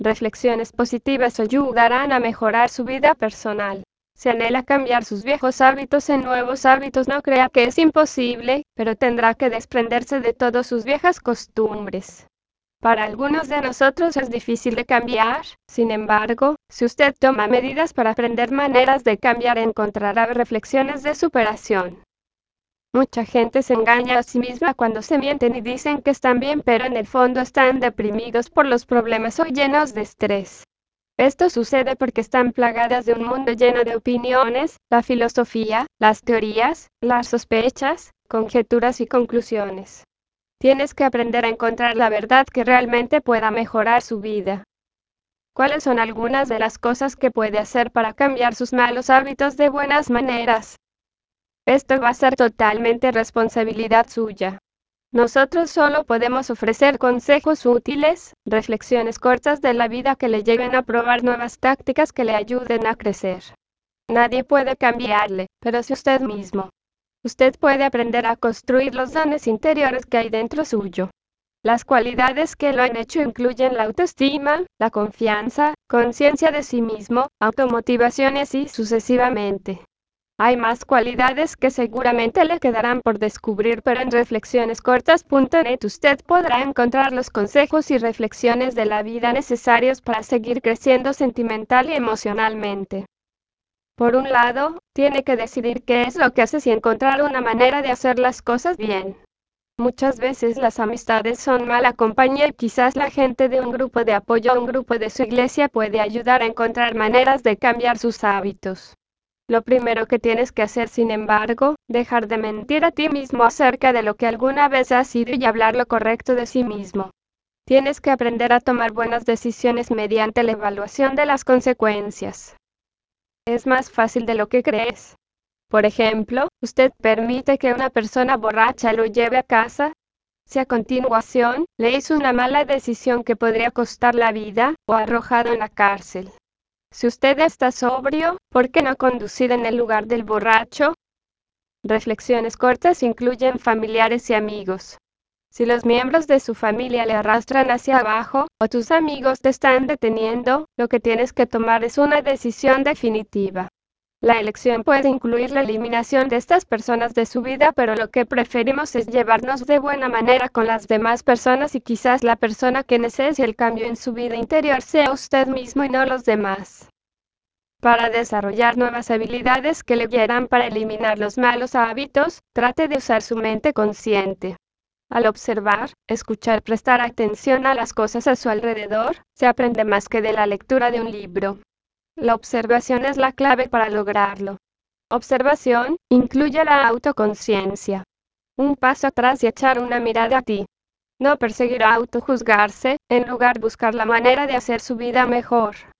Reflexiones positivas ayudarán a mejorar su vida personal. Si anhela cambiar sus viejos hábitos en nuevos hábitos, no crea que es imposible, pero tendrá que desprenderse de todas sus viejas costumbres. Para algunos de nosotros es difícil de cambiar, sin embargo, si usted toma medidas para aprender maneras de cambiar, encontrará reflexiones de superación. Mucha gente se engaña a sí misma cuando se mienten y dicen que están bien, pero en el fondo están deprimidos por los problemas o llenos de estrés. Esto sucede porque están plagadas de un mundo lleno de opiniones, la filosofía, las teorías, las sospechas, conjeturas y conclusiones. Tienes que aprender a encontrar la verdad que realmente pueda mejorar su vida. ¿Cuáles son algunas de las cosas que puede hacer para cambiar sus malos hábitos de buenas maneras? Esto va a ser totalmente responsabilidad suya. Nosotros solo podemos ofrecer consejos útiles, reflexiones cortas de la vida que le lleven a probar nuevas tácticas que le ayuden a crecer. Nadie puede cambiarle, pero si usted mismo. Usted puede aprender a construir los dones interiores que hay dentro suyo. Las cualidades que lo han hecho incluyen la autoestima, la confianza, conciencia de sí mismo, automotivación y así sucesivamente. Hay más cualidades que seguramente le quedarán por descubrir, pero en reflexionescortas.net usted podrá encontrar los consejos y reflexiones de la vida necesarios para seguir creciendo sentimental y emocionalmente. Por un lado, tiene que decidir qué es lo que hace y encontrar una manera de hacer las cosas bien. Muchas veces las amistades son mala compañía y quizás la gente de un grupo de apoyo o un grupo de su iglesia puede ayudar a encontrar maneras de cambiar sus hábitos. Lo primero que tienes que hacer, sin embargo, dejar de mentir a ti mismo acerca de lo que alguna vez has sido y hablar lo correcto de sí mismo. Tienes que aprender a tomar buenas decisiones mediante la evaluación de las consecuencias. Es más fácil de lo que crees. Por ejemplo, usted permite que una persona borracha lo lleve a casa. Si a continuación le hizo una mala decisión que podría costar la vida, o arrojado en la cárcel. Si usted está sobrio, ¿por qué no conducir en el lugar del borracho? Reflexiones cortas incluyen familiares y amigos. Si los miembros de su familia le arrastran hacia abajo, o tus amigos te están deteniendo, lo que tienes que tomar es una decisión definitiva. La elección puede incluir la eliminación de estas personas de su vida, pero lo que preferimos es llevarnos de buena manera con las demás personas y quizás la persona que necesite el cambio en su vida interior sea usted mismo y no los demás. Para desarrollar nuevas habilidades que le guiarán para eliminar los malos hábitos, trate de usar su mente consciente. Al observar, escuchar, prestar atención a las cosas a su alrededor, se aprende más que de la lectura de un libro. La observación es la clave para lograrlo. Observación incluye la autoconciencia. Un paso atrás y echar una mirada a ti. No perseguir o autojuzgarse, en lugar buscar la manera de hacer su vida mejor.